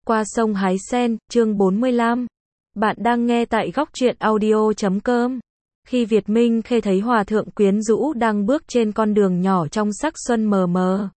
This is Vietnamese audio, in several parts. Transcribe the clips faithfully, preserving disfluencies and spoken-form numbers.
Qua sông hái sen, chương bốn mươi lăm. Bạn đang nghe tại góc truyện audio chấm com. Khi Việt Minh Khê thấy hòa thượng quyến rũ đang bước trên con đường nhỏ trong sắc xuân mờ mờ,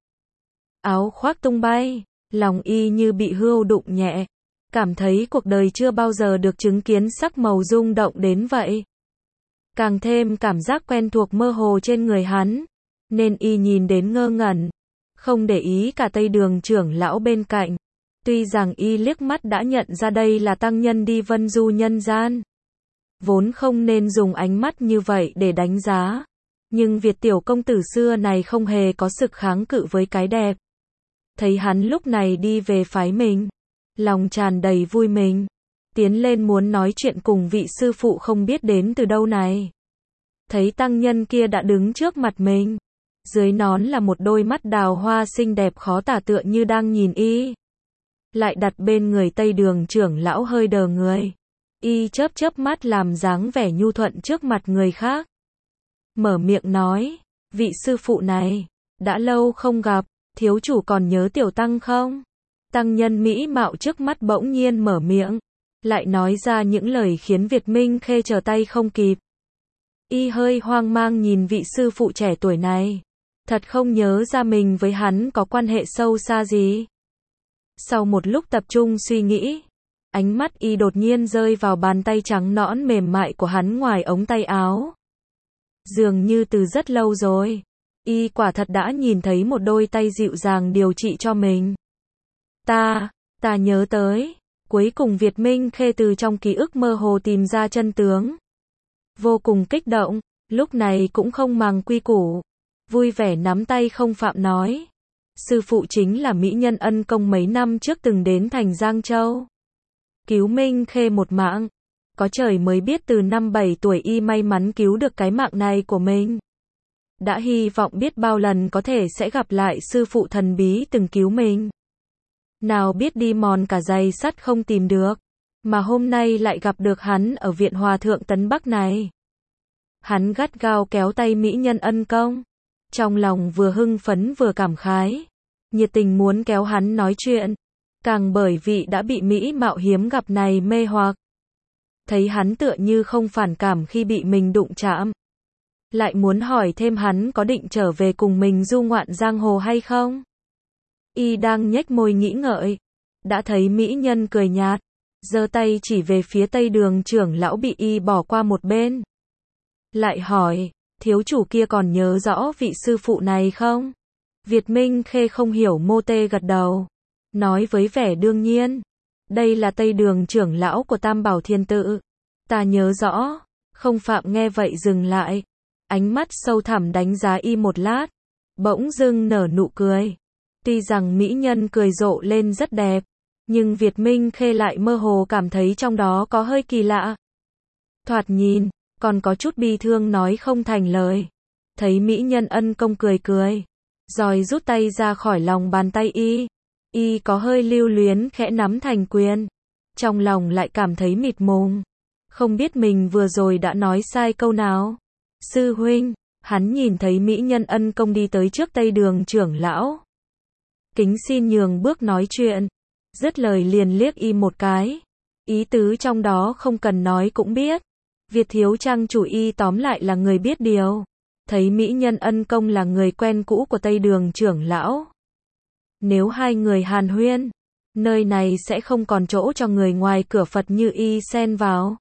áo khoác tung bay, lòng y như bị hươu đụng nhẹ, cảm thấy cuộc đời chưa bao giờ được chứng kiến sắc màu rung động đến vậy. Càng thêm cảm giác quen thuộc mơ hồ trên người hắn, nên y nhìn đến ngơ ngẩn, không để ý cả Tây Đường trưởng lão bên cạnh. Tuy rằng y liếc mắt đã nhận ra đây là tăng nhân đi vân du nhân gian, vốn không nên dùng ánh mắt như vậy để đánh giá, nhưng Việt tiểu công tử xưa này không hề có sức kháng cự với cái đẹp. Thấy hắn lúc này đi về phái mình, lòng tràn đầy vui mừng, tiến lên muốn nói chuyện cùng vị sư phụ không biết đến từ đâu này. Thấy tăng nhân kia đã đứng trước mặt mình, dưới nón là một đôi mắt đào hoa xinh đẹp khó tả tựa như đang nhìn y. Lại đặt bên người Tây Đường trưởng lão hơi đờ người, y chớp chớp mắt làm dáng vẻ nhu thuận trước mặt người khác. Mở miệng nói, vị sư phụ này, đã lâu không gặp, thiếu chủ còn nhớ tiểu tăng không? Tăng nhân mỹ mạo trước mắt bỗng nhiên mở miệng, lại nói ra những lời khiến Việt Minh Khê trở tay không kịp. Y hơi hoang mang nhìn vị sư phụ trẻ tuổi này, thật không nhớ ra mình với hắn có quan hệ sâu xa gì. Sau một lúc tập trung suy nghĩ, ánh mắt y đột nhiên rơi vào bàn tay trắng nõn mềm mại của hắn ngoài ống tay áo. Dường như từ rất lâu rồi, y quả thật đã nhìn thấy một đôi tay dịu dàng điều trị cho mình. Ta, ta nhớ tới, cuối cùng Việt Minh Khê từ trong ký ức mơ hồ tìm ra chân tướng. Vô cùng kích động, lúc này cũng không màng quy củ, vui vẻ nắm tay không phạm nói. Sư phụ chính là mỹ nhân ân công mấy năm trước từng đến thành Giang Châu, cứu Minh Khê một mạng. Có trời mới biết từ năm bảy tuổi y may mắn cứu được cái mạng này của mình. Đã hy vọng biết bao lần có thể sẽ gặp lại sư phụ thần bí từng cứu mình. Nào biết đi mòn cả giày sắt không tìm được, mà hôm nay lại gặp được hắn ở viện hòa thượng Tấn Bắc này. Hắn gắt gao kéo tay mỹ nhân ân công, trong lòng vừa hưng phấn vừa cảm khái, nhiệt tình muốn kéo hắn nói chuyện, càng bởi vì đã bị mỹ mạo hiếm gặp này mê hoặc. Thấy hắn tựa như không phản cảm khi bị mình đụng chạm, lại muốn hỏi thêm hắn có định trở về cùng mình du ngoạn giang hồ hay không. Y đang nhếch môi nghĩ ngợi, đã thấy mỹ nhân cười nhạt, giơ tay chỉ về phía Tây Đường trưởng lão bị y bỏ qua một bên. Lại hỏi, thiếu chủ kia còn nhớ rõ vị sư phụ này không? Việt Minh Khê không hiểu mô tê gật đầu, nói với vẻ đương nhiên, đây là Tây Đường trưởng lão của Tam Bảo Thiên Tự, ta nhớ rõ. Không phạm nghe vậy dừng lại, ánh mắt sâu thẳm đánh giá y một lát, bỗng dưng nở nụ cười. Tuy rằng mỹ nhân cười rộ lên rất đẹp, nhưng Việt Minh Khê lại mơ hồ cảm thấy trong đó có hơi kỳ lạ. Thoạt nhìn, còn có chút bi thương nói không thành lời. Thấy mỹ nhân ân công cười cười, rồi rút tay ra khỏi lòng bàn tay y. Y có hơi lưu luyến khẽ nắm thành quyền, trong lòng lại cảm thấy mịt mùng, không biết mình vừa rồi đã nói sai câu nào. Sư huynh, hắn nhìn thấy mỹ nhân ân công đi tới trước Tây Đường trưởng lão, kính xin nhường bước nói chuyện, dứt lời liền liếc y một cái, ý tứ trong đó không cần nói cũng biết. Việt thiếu trang chủ y tóm lại là người biết điều, thấy mỹ nhân ân công là người quen cũ của Tây Đường trưởng lão. Nếu hai người hàn huyên, nơi này sẽ không còn chỗ cho người ngoài cửa Phật như y xen vào.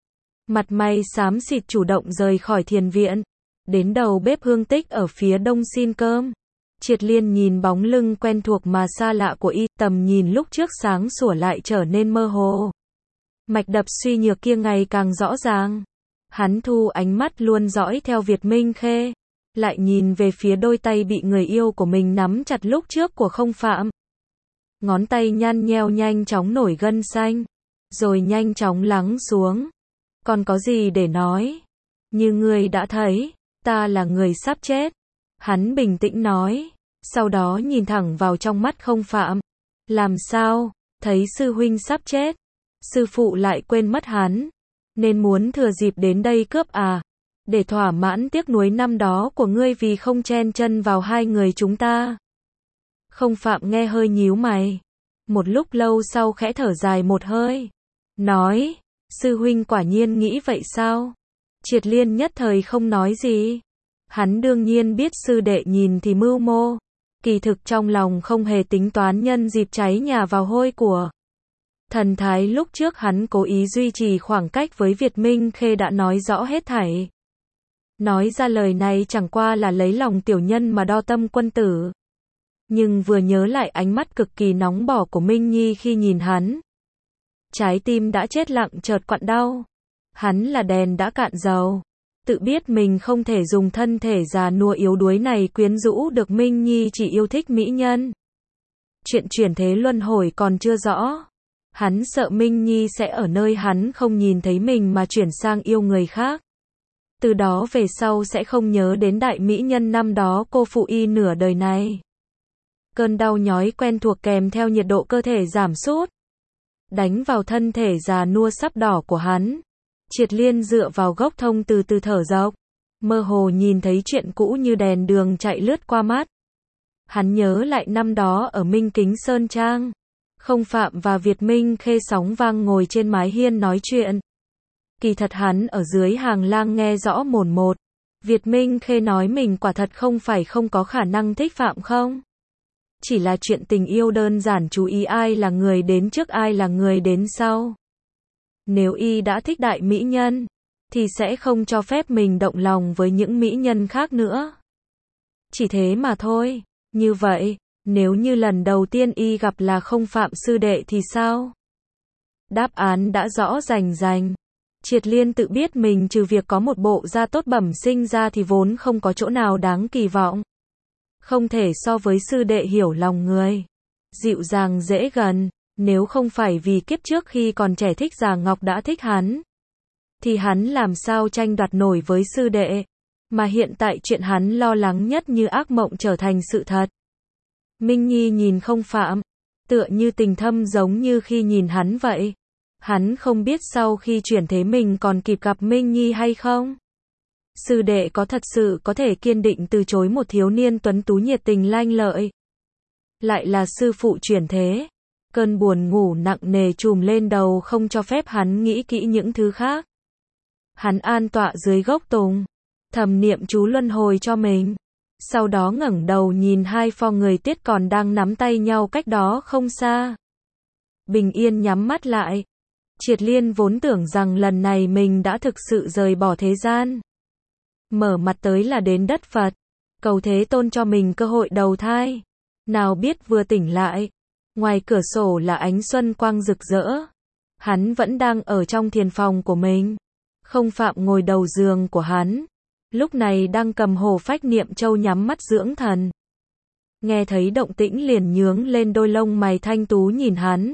Mặt mày xám xịt chủ động rời khỏi thiền viện, đến đầu bếp hương tích ở phía đông xin cơm. Triệt Liên nhìn bóng lưng quen thuộc mà xa lạ của y, tầm nhìn lúc trước sáng sủa lại trở nên mơ hồ. Mạch đập suy nhược kia ngày càng rõ ràng. Hắn thu ánh mắt luôn dõi theo Việt Minh Khê, lại nhìn về phía đôi tay bị người yêu của mình nắm chặt lúc trước của không phạm. Ngón tay nhăn nheo nhanh chóng nổi gân xanh, rồi nhanh chóng lắng xuống. Còn có gì để nói? Như ngươi đã thấy, ta là người sắp chết. Hắn bình tĩnh nói, sau đó nhìn thẳng vào trong mắt không phạm. Làm sao, thấy sư huynh sắp chết, sư phụ lại quên mất hắn, nên muốn thừa dịp đến đây cướp à? Để thỏa mãn tiếc nuối năm đó của ngươi vì không chen chân vào hai người chúng ta. Không phạm nghe hơi nhíu mày, một lúc lâu sau khẽ thở dài một hơi, nói, sư huynh quả nhiên nghĩ vậy sao? Triệt Liên nhất thời không nói gì. Hắn đương nhiên biết sư đệ nhìn thì mưu mô, kỳ thực trong lòng không hề tính toán nhân dịp cháy nhà vào hôi của. Thần thái lúc trước hắn cố ý duy trì khoảng cách với Việt Minh Khê đã nói rõ hết thảy. Nói ra lời này chẳng qua là lấy lòng tiểu nhân mà đo tâm quân tử. Nhưng vừa nhớ lại ánh mắt cực kỳ nóng bỏng của Minh Nhi khi nhìn hắn, trái tim đã chết lặng chợt quặn đau. Hắn là đèn đã cạn dầu, tự biết mình không thể dùng thân thể già nua yếu đuối này quyến rũ được Minh Nhi chỉ yêu thích mỹ nhân. Chuyện chuyển thế luân hồi còn chưa rõ. Hắn sợ Minh Nhi sẽ ở nơi hắn không nhìn thấy mình mà chuyển sang yêu người khác. Từ đó về sau sẽ không nhớ đến đại mỹ nhân năm đó cô phụ y nửa đời này. Cơn đau nhói quen thuộc kèm theo nhiệt độ cơ thể giảm sút, đánh vào thân thể già nua sắp đỏ của hắn. Triệt Liên dựa vào gốc thông từ từ thở dốc, mơ hồ nhìn thấy chuyện cũ như đèn đường chạy lướt qua mắt. Hắn nhớ lại năm đó ở Minh Kính Sơn Trang, Không Phạm và Việt Minh Khê sóng vang ngồi trên mái hiên nói chuyện. Kỳ thật hắn ở dưới hàng lang nghe rõ mồn một. Việt Minh Khê nói mình quả thật không phải không có khả năng thích Phạm không. Chỉ là chuyện tình yêu đơn giản chú ý ai là người đến trước ai là người đến sau. Nếu y đã thích đại mỹ nhân, thì sẽ không cho phép mình động lòng với những mỹ nhân khác nữa. Chỉ thế mà thôi. Như vậy, nếu như lần đầu tiên y gặp là Không Phạm sư đệ thì sao? Đáp án đã rõ rành rành. Triệt Liên tự biết mình trừ việc có một bộ da tốt bẩm sinh ra thì vốn không có chỗ nào đáng kỳ vọng. Không thể so với sư đệ hiểu lòng người, dịu dàng dễ gần. Nếu không phải vì kiếp trước khi còn trẻ thích Già Ngọc đã thích hắn, thì hắn làm sao tranh đoạt nổi với sư đệ. Mà hiện tại chuyện hắn lo lắng nhất như ác mộng trở thành sự thật. Minh Nhi nhìn Không Phạm, tựa như tình thâm giống như khi nhìn hắn vậy. Hắn không biết sau khi chuyển thế mình còn kịp gặp Minh Nhi hay không. Sư đệ có thật sự có thể kiên định từ chối một thiếu niên tuấn tú nhiệt tình lanh lợi, lại là sư phụ chuyển thế. Cơn buồn ngủ nặng nề trùm lên đầu không cho phép hắn nghĩ kỹ những thứ khác. Hắn an tọa dưới gốc tùng, thầm niệm chú luân hồi cho mình. Sau đó ngẩng đầu nhìn hai pho người Tiết còn đang nắm tay nhau cách đó không xa. Bình yên nhắm mắt lại. Triệt Liên vốn tưởng rằng lần này mình đã thực sự rời bỏ thế gian, mở mặt tới là đến đất Phật, cầu Thế Tôn cho mình cơ hội đầu thai. Nào biết vừa tỉnh lại, ngoài cửa sổ là ánh xuân quang rực rỡ. Hắn vẫn đang ở trong thiền phòng của mình. Không Phạm ngồi đầu giường của hắn, lúc này đang cầm hồ phách niệm châu nhắm mắt dưỡng thần. Nghe thấy động tĩnh liền nhướng lên đôi lông mày thanh tú nhìn hắn.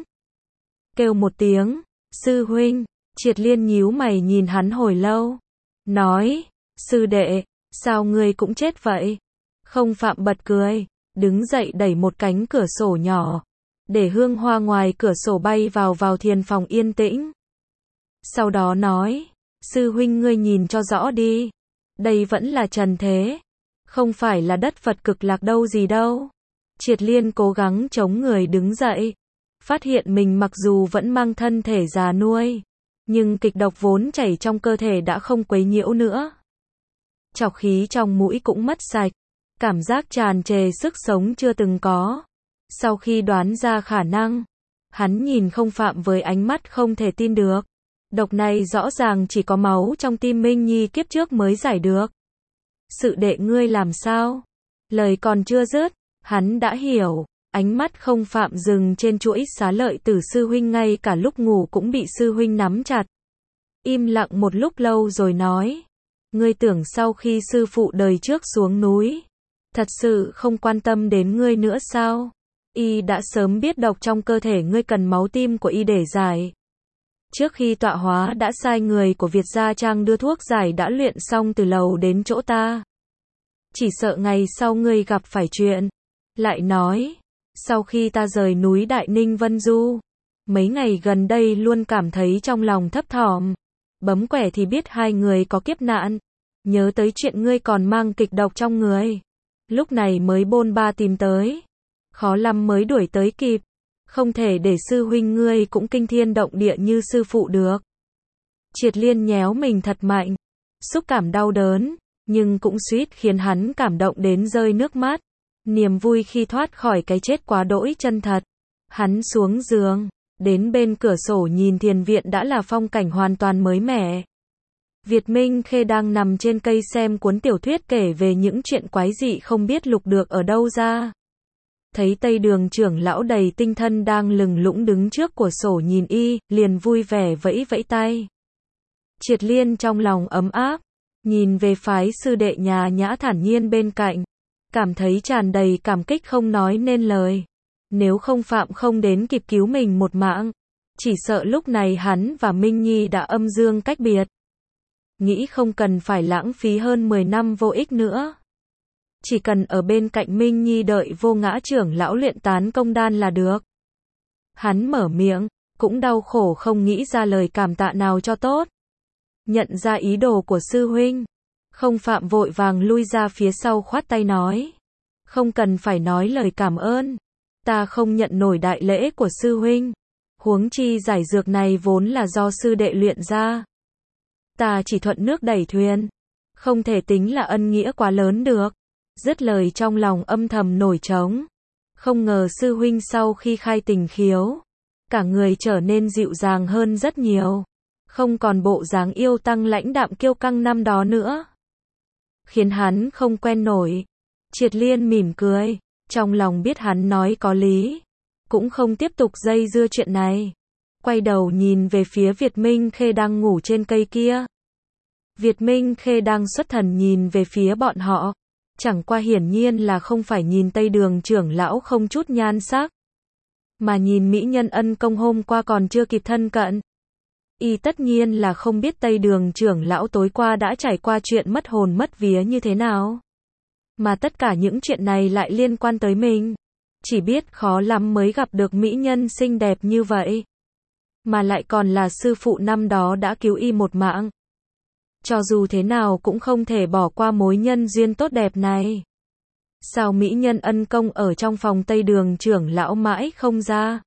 Kêu một tiếng, sư huynh. Triệt Liên nhíu mày nhìn hắn hồi lâu, nói, sư đệ, sao ngươi cũng chết vậy? Không Phạm bật cười, đứng dậy đẩy một cánh cửa sổ nhỏ, để hương hoa ngoài cửa sổ bay vào vào thiền phòng yên tĩnh. Sau đó nói, sư huynh ngươi nhìn cho rõ đi, đây vẫn là trần thế, không phải là đất Phật cực lạc đâu gì đâu. Triệt Liên cố gắng chống người đứng dậy, phát hiện mình mặc dù vẫn mang thân thể già nuôi, nhưng kịch độc vốn chảy trong cơ thể đã không quấy nhiễu nữa. Trọc khí trong mũi cũng mất sạch, cảm giác tràn trề sức sống chưa từng có. Sau khi đoán ra khả năng, hắn nhìn Không Phạm với ánh mắt không thể tin được. Độc này rõ ràng chỉ có máu trong tim Minh Nhi kiếp trước mới giải được. Sự đệ ngươi làm sao? Lời còn chưa dứt, hắn đã hiểu. Ánh mắt Không Phạm dừng trên chuỗi xá lợi tử sư huynh, ngay cả lúc ngủ cũng bị sư huynh nắm chặt. Im lặng một lúc lâu rồi nói, ngươi tưởng sau khi sư phụ đời trước xuống núi, thật sự không quan tâm đến ngươi nữa sao? Y đã sớm biết độc trong cơ thể ngươi cần máu tim của y để giải. Trước khi tọa hóa đã sai người của Việt Gia Trang đưa thuốc giải đã luyện xong từ lầu đến chỗ ta. Chỉ sợ ngày sau ngươi gặp phải chuyện. Lại nói, sau khi ta rời núi Đại Ninh Vân Du, mấy ngày gần đây luôn cảm thấy trong lòng thấp thỏm. Bấm quẻ thì biết hai người có kiếp nạn. Nhớ tới chuyện ngươi còn mang kịch độc trong người, lúc này mới bôn ba tìm tới. Khó lắm mới đuổi tới kịp. Không thể để sư huynh ngươi cũng kinh thiên động địa như sư phụ được. Triệt Liên nhéo mình thật mạnh, xúc cảm đau đớn, nhưng cũng suýt khiến hắn cảm động đến rơi nước mắt. Niềm vui khi thoát khỏi cái chết quá đỗi chân thật. Hắn xuống giường, đến bên cửa sổ nhìn thiền viện đã là phong cảnh hoàn toàn mới mẻ. Việt Minh Khê đang nằm trên cây xem cuốn tiểu thuyết kể về những chuyện quái dị không biết lục được ở đâu ra. Thấy Tây Đường trưởng lão đầy tinh thân đang lừng lũng đứng trước cửa sổ nhìn y, liền vui vẻ vẫy vẫy tay. Triệt Liên trong lòng ấm áp, nhìn về phái sư đệ nhà nhã thản nhiên bên cạnh, cảm thấy tràn đầy cảm kích không nói nên lời. Nếu không Phạm không đến kịp cứu mình một mạng, chỉ sợ lúc này hắn và Minh Nhi đã âm dương cách biệt. Nghĩ không cần phải lãng phí hơn mười năm vô ích nữa. Chỉ cần ở bên cạnh Minh Nhi đợi Vô Ngã trưởng lão luyện tán công đan là được. Hắn mở miệng, cũng đau khổ không nghĩ ra lời cảm tạ nào cho tốt. Nhận ra ý đồ của sư huynh, không Phạm vội vàng lui ra phía sau khoát tay nói. Không cần phải nói lời cảm ơn. Ta không nhận nổi đại lễ của sư huynh. Huống chi giải dược này vốn là do sư đệ luyện ra. Ta chỉ thuận nước đẩy thuyền. Không thể tính là ân nghĩa quá lớn được. Dứt lời trong lòng âm thầm nổi trống. Không ngờ sư huynh sau khi khai tình khiếu, cả người trở nên dịu dàng hơn rất nhiều. Không còn bộ dáng yêu tăng lãnh đạm kiêu căng năm đó nữa. Khiến hắn không quen nổi. Triệt Liên mỉm cười, trong lòng biết hắn nói có lý. Cũng không tiếp tục dây dưa chuyện này. Quay đầu nhìn về phía Việt Minh Khê đang ngủ trên cây kia. Việt Minh Khê đang xuất thần nhìn về phía bọn họ. Chẳng qua hiển nhiên là không phải nhìn Tây Đường trưởng lão không chút nhan sắc, mà nhìn mỹ nhân ân công hôm qua còn chưa kịp thân cận. Y tất nhiên là không biết Tây Đường trưởng lão tối qua đã trải qua chuyện mất hồn mất vía như thế nào. Mà tất cả những chuyện này lại liên quan tới mình. Chỉ biết khó lắm mới gặp được mỹ nhân xinh đẹp như vậy. Mà lại còn là sư phụ năm đó đã cứu y một mạng. Cho dù thế nào cũng không thể bỏ qua mối nhân duyên tốt đẹp này. Sao mỹ nhân ân công ở trong phòng Tây Đường trưởng lão mãi không ra?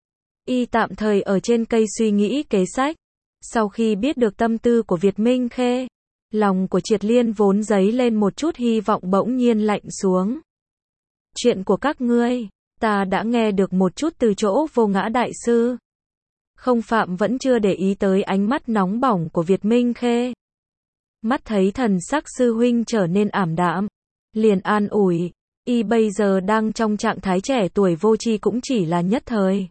Y tạm thời ở trên cây suy nghĩ kế sách. Sau khi biết được tâm tư của Việt Minh Khê, lòng của Triệt Liên vốn dấy lên một chút hy vọng bỗng nhiên lạnh xuống. Chuyện của các ngươi, ta đã nghe được một chút từ chỗ Vô Ngã đại sư. Không Phạm vẫn chưa để ý tới ánh mắt nóng bỏng của Việt Minh Khê. Mắt thấy thần sắc sư huynh trở nên ảm đạm, liền an ủi, y bây giờ đang trong trạng thái trẻ tuổi vô tri cũng chỉ là nhất thời.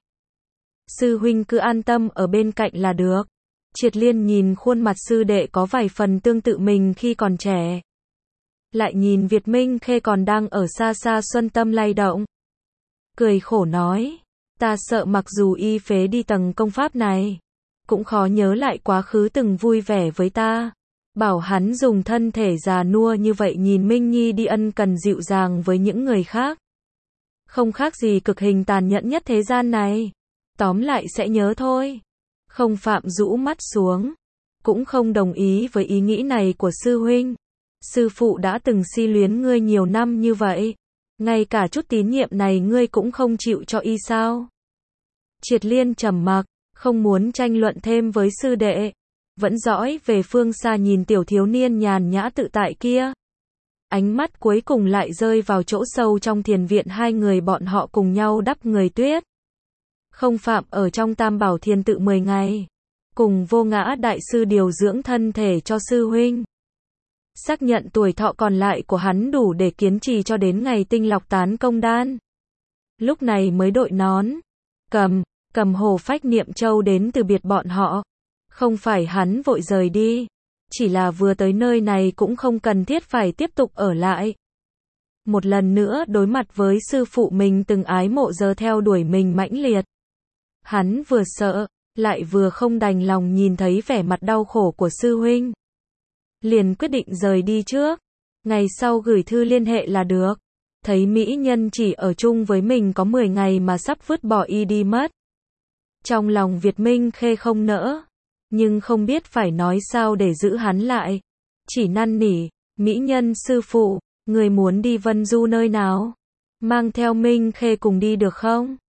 Sư huynh cứ an tâm ở bên cạnh là được. Triệt Liên nhìn khuôn mặt sư đệ có vài phần tương tự mình khi còn trẻ. Lại nhìn Việt Minh Khê còn đang ở xa xa xuân tâm lay động. Cười khổ nói, ta sợ mặc dù y phế đi tầng công pháp này, cũng khó nhớ lại quá khứ từng vui vẻ với ta. Bảo hắn dùng thân thể già nua như vậy nhìn Minh Nhi đi ân cần dịu dàng với những người khác. Không khác gì cực hình tàn nhẫn nhất thế gian này. Tóm lại sẽ nhớ thôi. Không Phạm rũ mắt xuống. Cũng không đồng ý với ý nghĩ này của sư huynh. Sư phụ đã từng si luyến ngươi nhiều năm như vậy. Ngay cả chút tín nhiệm này ngươi cũng không chịu cho y sao? Triệt Liên trầm mặc, không muốn tranh luận thêm với sư đệ. Vẫn dõi về phương xa nhìn tiểu thiếu niên nhàn nhã tự tại kia. Ánh mắt cuối cùng lại rơi vào chỗ sâu trong thiền viện hai người bọn họ cùng nhau đắp người tuyết. Không Phạm ở trong Tam Bảo Thiền tự mười ngày. Cùng Vô Ngã đại sư điều dưỡng thân thể cho sư huynh. Xác nhận tuổi thọ còn lại của hắn đủ để kiên trì cho đến ngày tinh lọc tán công đan. Lúc này mới đội nón. Cầm, cầm hồ phách niệm châu đến từ biệt bọn họ. Không phải hắn vội rời đi, chỉ là vừa tới nơi này cũng không cần thiết phải tiếp tục ở lại. Một lần nữa đối mặt với sư phụ mình từng ái mộ giờ theo đuổi mình mãnh liệt. Hắn vừa sợ, lại vừa không đành lòng nhìn thấy vẻ mặt đau khổ của sư huynh. Liền quyết định rời đi trước, ngày sau gửi thư liên hệ là được. Thấy mỹ nhân chỉ ở chung với mình có mười ngày mà sắp vứt bỏ y đi mất. Trong lòng Việt Minh Khê không nỡ. Nhưng không biết phải nói sao để giữ hắn lại. Chỉ năn nỉ, mỹ nhân sư phụ, người muốn đi Vân Du nơi nào? Mang theo Minh Khê cùng đi được không?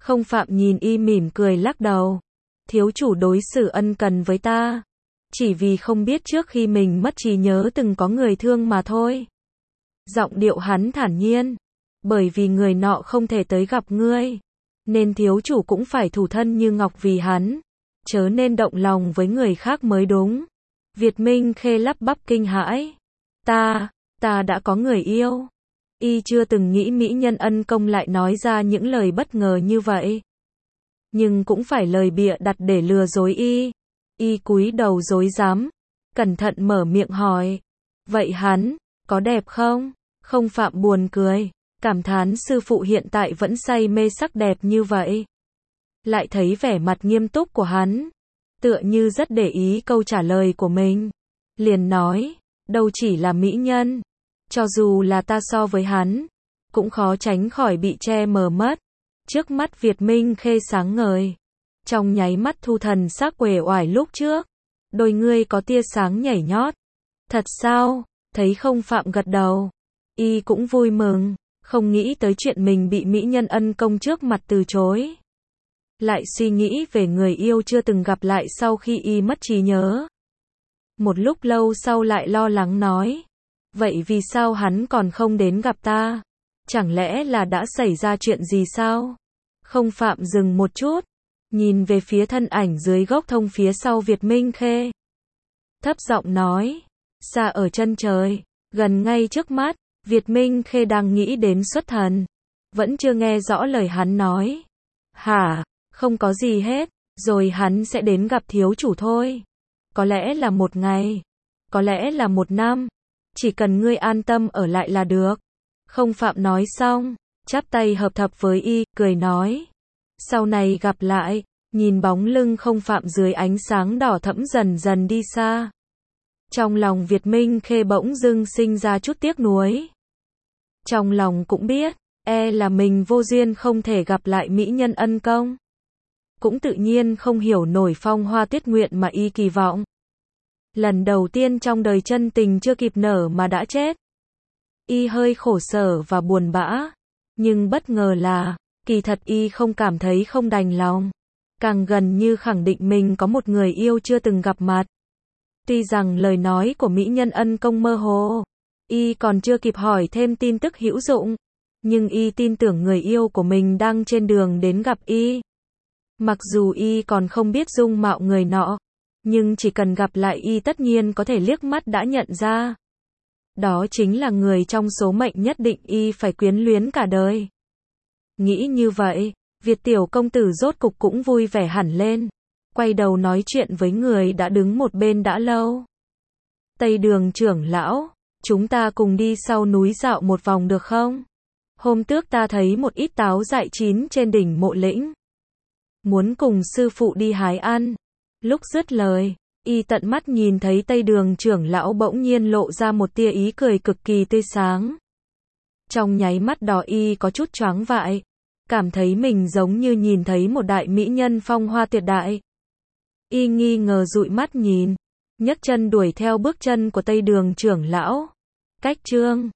Không Phạm nhìn y mỉm cười lắc đầu. Thiếu chủ đối xử ân cần với ta. Chỉ vì không biết trước khi mình mất trí nhớ từng có người thương mà thôi. Giọng điệu hắn thản nhiên. Bởi vì người nọ không thể tới gặp ngươi. Nên thiếu chủ cũng phải thủ thân như ngọc vì hắn. Chớ nên động lòng với người khác mới đúng. Việt Minh Khê lắp bắp kinh hãi. Ta, ta đã có người yêu. Y chưa từng nghĩ mỹ nhân ân công lại nói ra những lời bất ngờ như vậy. Nhưng cũng phải lời bịa đặt để lừa dối y. Y cúi đầu rối rắm, cẩn thận mở miệng hỏi. Vậy hắn, có đẹp không? Không Phạm buồn cười, cảm thán sư phụ hiện tại vẫn say mê sắc đẹp như vậy. Lại thấy vẻ mặt nghiêm túc của hắn, tựa như rất để ý câu trả lời của mình. Liền nói, đâu chỉ là mỹ nhân. Cho dù là ta so với hắn, cũng khó tránh khỏi bị che mờ mất. Trước mắt Việt Minh Khê sáng ngời. Trong nháy mắt thu thần sắc uể oải lúc trước. Đôi ngươi có tia sáng nhảy nhót. Thật sao? Thấy Không Phạm gật đầu. Y cũng vui mừng. Không nghĩ tới chuyện mình bị mỹ nhân ân công trước mặt từ chối. Lại suy nghĩ về người yêu chưa từng gặp lại sau khi y mất trí nhớ. Một lúc lâu sau lại lo lắng nói. Vậy vì sao hắn còn không đến gặp ta? Chẳng lẽ là đã xảy ra chuyện gì sao? Không Phạm dừng một chút. Nhìn về phía thân ảnh dưới gốc thông phía sau Việt Minh Khê. Thấp giọng nói. Xa ở chân trời, gần ngay trước mắt. Việt Minh Khê đang nghĩ đến xuất thần. Vẫn chưa nghe rõ lời hắn nói. Hả? Không có gì hết. Rồi hắn sẽ đến gặp thiếu chủ thôi. Có lẽ là một ngày. Có lẽ là một năm. Chỉ cần ngươi an tâm ở lại là được. Không Phạm nói xong, chắp tay hợp thập với y, cười nói. Sau này gặp lại, nhìn bóng lưng Không Phạm dưới ánh sáng đỏ thẫm dần dần đi xa. Trong lòng Việt Minh Khê bỗng dưng sinh ra chút tiếc nuối. Trong lòng cũng biết, e là mình vô duyên không thể gặp lại mỹ nhân ân công. Cũng tự nhiên không hiểu nổi phong hoa tuyết nguyện mà y kỳ vọng. Lần đầu tiên trong đời chân tình chưa kịp nở mà đã chết. Y hơi khổ sở và buồn bã. Nhưng bất ngờ là, kỳ thật y không cảm thấy không đành lòng. Càng gần như khẳng định mình có một người yêu chưa từng gặp mặt. Tuy rằng lời nói của mỹ nhân ân công mơ hồ, y còn chưa kịp hỏi thêm tin tức hữu dụng. Nhưng y tin tưởng người yêu của mình đang trên đường đến gặp y. Mặc dù y còn không biết dung mạo người nọ, nhưng chỉ cần gặp lại y tất nhiên có thể liếc mắt đã nhận ra. Đó chính là người trong số mệnh nhất định y phải quyến luyến cả đời. Nghĩ như vậy, Việt tiểu công tử rốt cục cũng vui vẻ hẳn lên. Quay đầu nói chuyện với người đã đứng một bên đã lâu. Tây Đường trưởng lão, chúng ta cùng đi sau núi dạo một vòng được không? Hôm trước ta thấy một ít táo dại chín trên đỉnh Mộ Lĩnh. Muốn cùng sư phụ đi hái ăn. Lúc dứt lời, y tận mắt nhìn thấy Tây Đường trưởng lão bỗng nhiên lộ ra một tia ý cười cực kỳ tươi sáng. Trong nháy mắt đó y có chút choáng vãi, cảm thấy mình giống như nhìn thấy một đại mỹ nhân phong hoa tuyệt đại. Y nghi ngờ dụi mắt nhìn, nhấc chân đuổi theo bước chân của Tây Đường trưởng lão. Cách chương